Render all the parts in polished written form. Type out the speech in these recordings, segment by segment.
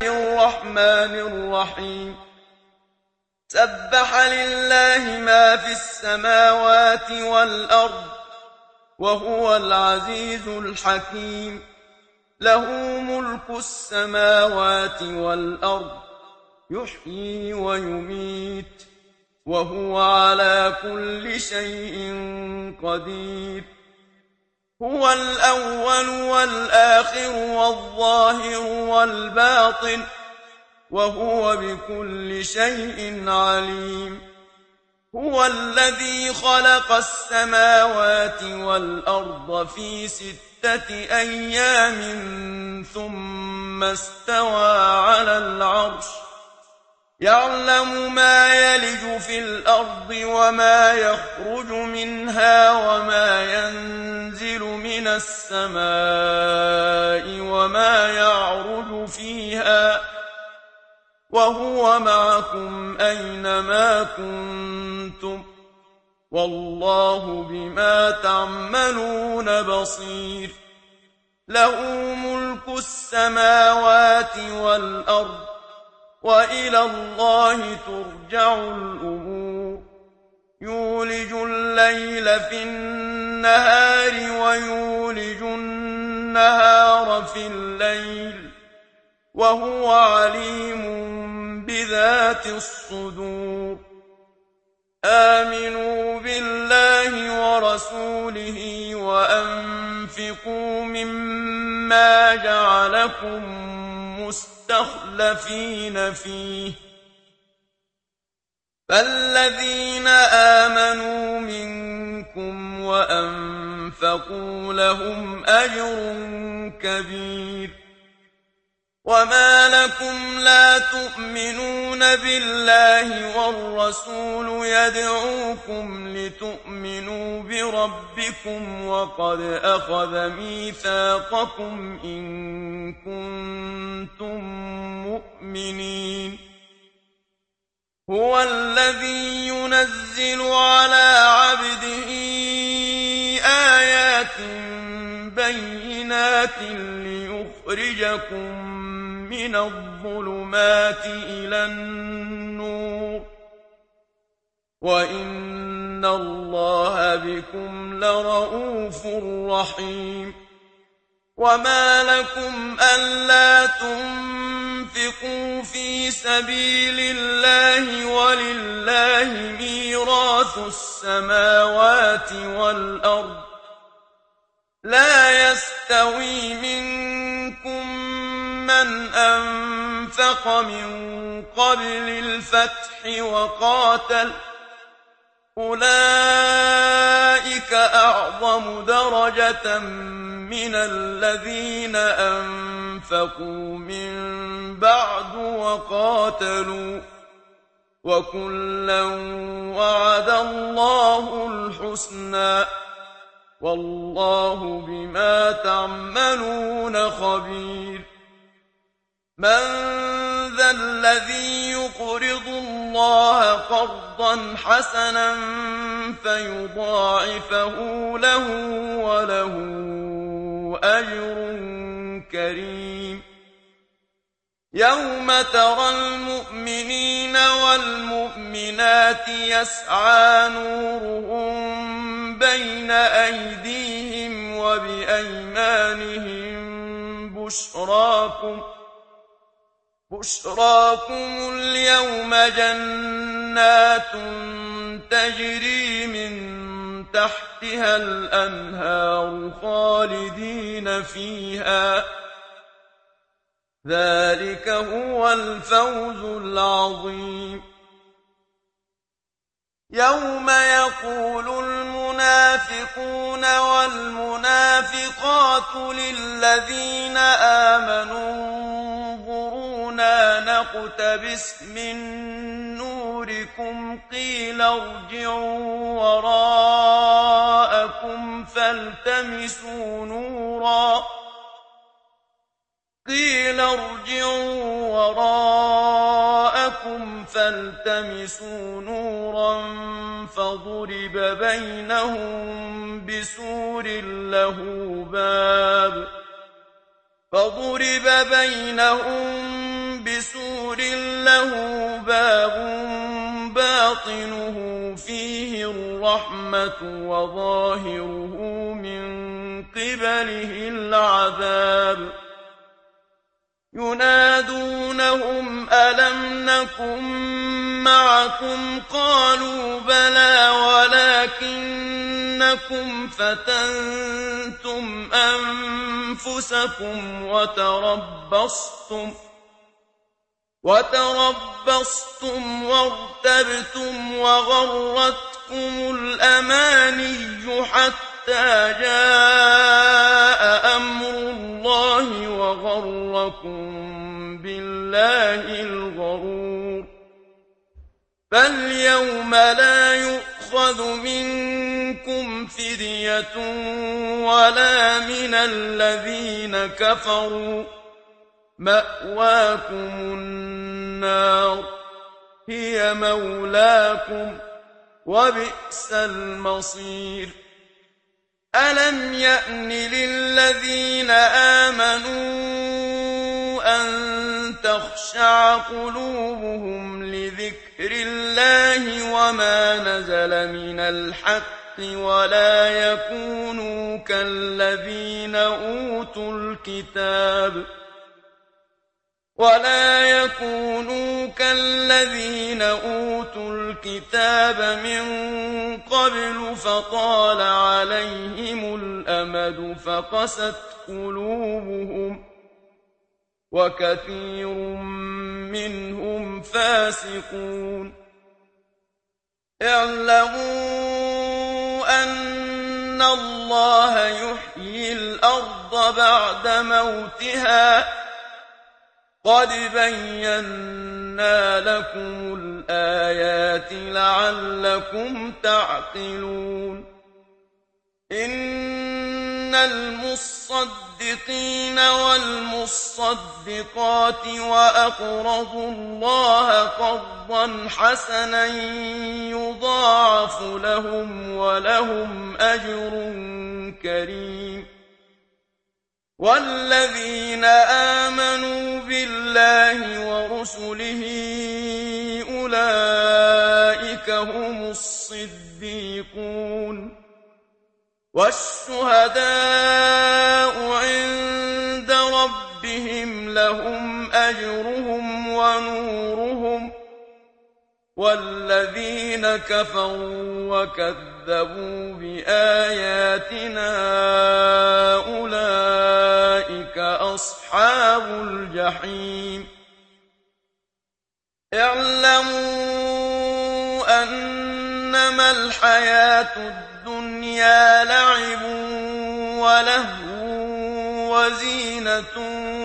الرحمن الرحيم سبح لله ما في السماوات والأرض وهو العزيز الحكيم له ملك السماوات والأرض يحيي ويميت وهو على كل شيء قدير هو الأول والآخر والظاهر والباطن وهو بكل شيء عليم هو الذي خلق السماوات والأرض في 6 أيام ثم استوى على العرش يعلم ما يلج في الأرض وما يخرج منها وما ينزل من السماء وما يعرج فيها وهو معكم أينما كنتم والله بما تعملون بصير له ملك السماوات والأرض وإلى الله ترجع الأمور يولج الليل في النهار ويولج النهار في الليل وهو عليم بذات الصدور آمنوا بالله ورسوله وأنفقوا مما جعلكم مستخلفين فيه فالذين آمنوا منكم وأنفقوا لهم أجر كبير وما لكم لا تؤمنون بالله والرسول يدعوكم لتؤمنوا بربكم وقد أخذ ميثاقكم إن كنتم مؤمنين هو الذي ينزل على عبده آيات بينات ليخرجكم من الظلمات إلى النور وإن الله بكم لرءوف رحيم وما لكم ألا تنفقوا في سبيل الله ولله ميراث السماوات والأرض لا يستوي منكم من أنفق من قبل الفتح وقاتل أولئك أعظم درجة من الذين أنفقوا من بعد وقاتلوا وكلا وعد الله الحسنى والله بما تعملون خبير من ذا الذي يقرض الله قرضا حسنا فيضاعفه له وله أجر كريم يوم ترى المؤمنين والمؤمنات يسعى نورهم بين أيديهم وبأيمانهم بشراكم اليوم جنات تجري من تحتها الأنهار خالدين فيها ذلك هو الفوز العظيم يوم يقول المنافقون والمنافقات للذين آمنوا انظرونا نقتبس من نوركم قيل ارجعوا وراءكم فالتمسوا نورا فضرب بينهم باطنه فيه الرحمة وظاهره من قبله العذاب ينادونهم ألم نكن معكم قالوا بلى ولكنكم فتنتم أنفسكم وتربصتم وارتبتم وغرتكم الأماني حتى جاء أمر الله وغركم بالله الغرور فاليوم لا يؤخذ منكم فدية ولا من الذين كفروا مأواكم النار هي مولاكم وبئس المصير ألم يأن للذين آمنوا أن تخشع قلوبهم لذكر الله وما نزل من الحق ولا يكونوا كالذين أوتوا الكتاب من قبل فطال عليهم الأمد فقست قلوبهم وكثير منهم فاسقون اعلموا أن الله يحيي الأرض بعد موتها قد بينا لكم الآيات لعلكم تعقلون إن المصدقين والمصدقات وأقرضوا الله قرضا حسنا يضاعف لهم ولهم أجر كريم والذين آمنوا بالله ورسله أولئك هم الصديقون والشهداء عند ربهم لهم أجرهم ونورهم والذين كفروا وكذبوا بآياتنا أولئك أصحاب الجحيم اعلموا أنما الحياة الدنيا لعب ولهو وزينة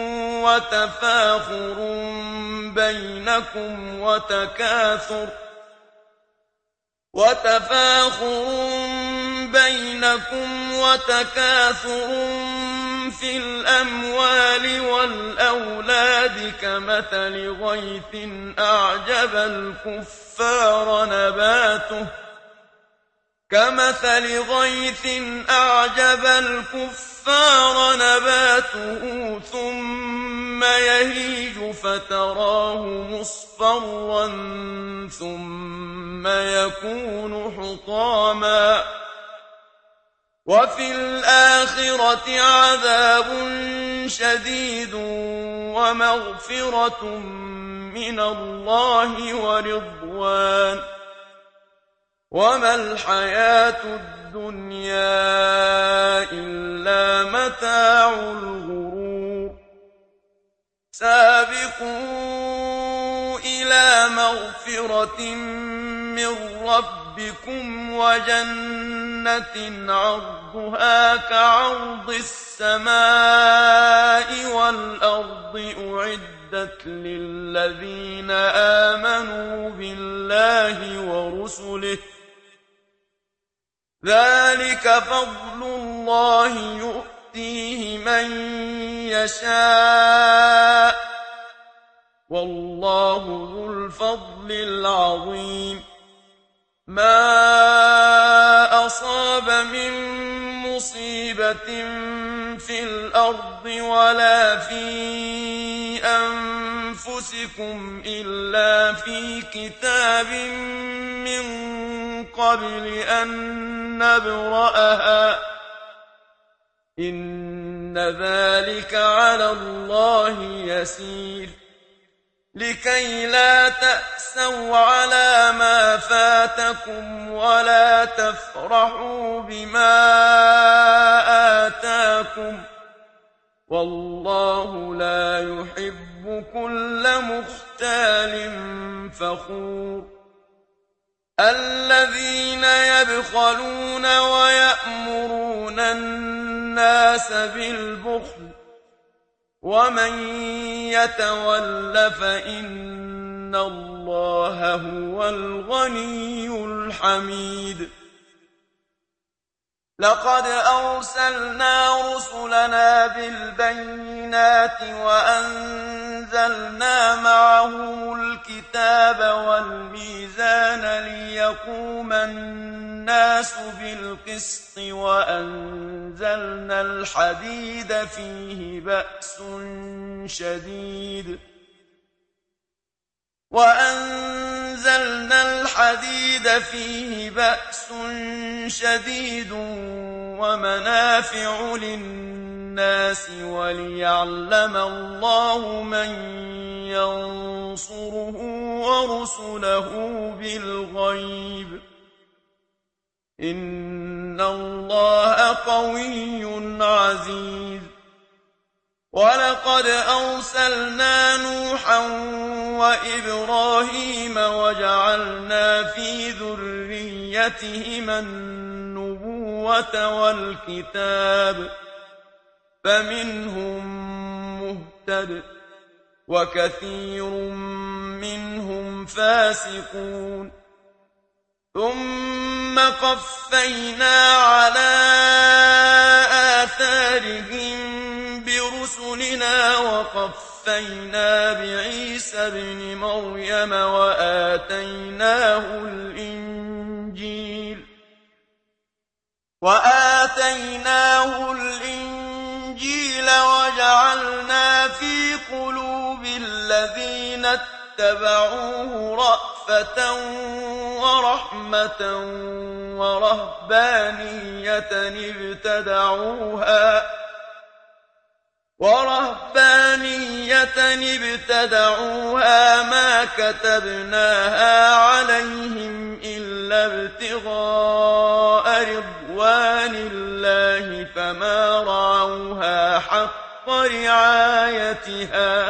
وتكاثر في الأموال والأولاد كمثل غيث أعجب الكفار نباته ثم يهيج فتراه مصفرا ثم يكون حطاما وفي الآخرة عذاب شديد ومغفرة من الله ورضوان وما الحياة الدنيا إلا متاع الغرور سابقوا إلى مغفرة من ربكم وجنة عرضها كعرض السماء والأرض أعدت للذين آمنوا بالله ورسله ذلك فضل الله يؤتيه من يشاء والله ذو الفضل العظيم ما أصاب من مصيبة في الأرض ولا في أنفسكم أنفسكم إلا في كتاب من قبل أن نبرأها إن ذلك على الله يسير لكي لا تأسوا على ما فاتكم ولا تفرحوا بما آتاكم والله لا يحب كل مختال فخور الذين يبخلون ويأمرون الناس بالبخل ومن يتول فإن الله هو الغني الحميد لقد أرسلنا رسلنا بالبينات وأنزلنا معهم الكتاب والميزان ليقوم الناس بالقسط وأنزلنا الحديد فيه بأس شديد ومنافع للناس وليعلم الله من ينصره ورسله بالغيب إن الله قوي عزيز ولقد أرسلنا نوحا وإبراهيم وجعلنا في ذريتهما النبوة والكتاب فمنهم مهتد وكثير منهم فاسقون ثم قفينا على آثارهم برسلنا وقفينا بعيسى ابن مريم وآتيناه الإنجيل وجعلنا في قلوب الذين اتبعوه رأفة ورحمة ورهبانية ابتدعوها ما كتبناها عليهم إلا ابتغاء رضوان الله فما رعوها حق رعايتها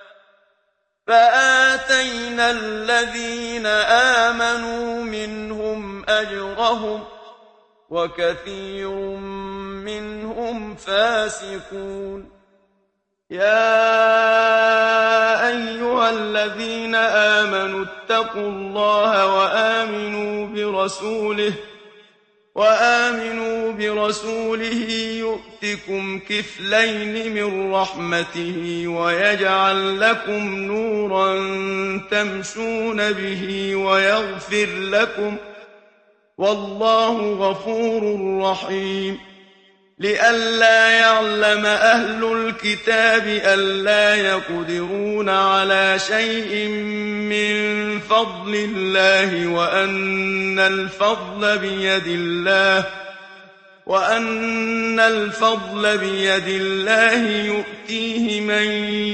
فآتينا الذين آمنوا منهم أجرهم وكثير منهم فاسقون يا أيها الذين آمنوا اتقوا الله وآمنوا برسوله يؤتكم كفلين من رحمته ويجعل لكم نورا تمشون به ويغفر لكم والله غفور رحيم لئلا يعلم أهل الكتاب ألا يقدرون على شيء من فضل الله وأن الفضل بيد الله يؤتيه من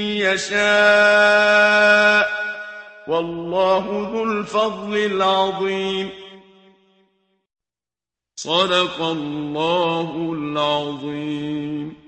يشاء والله ذو الفضل العظيم صدق الله العظيم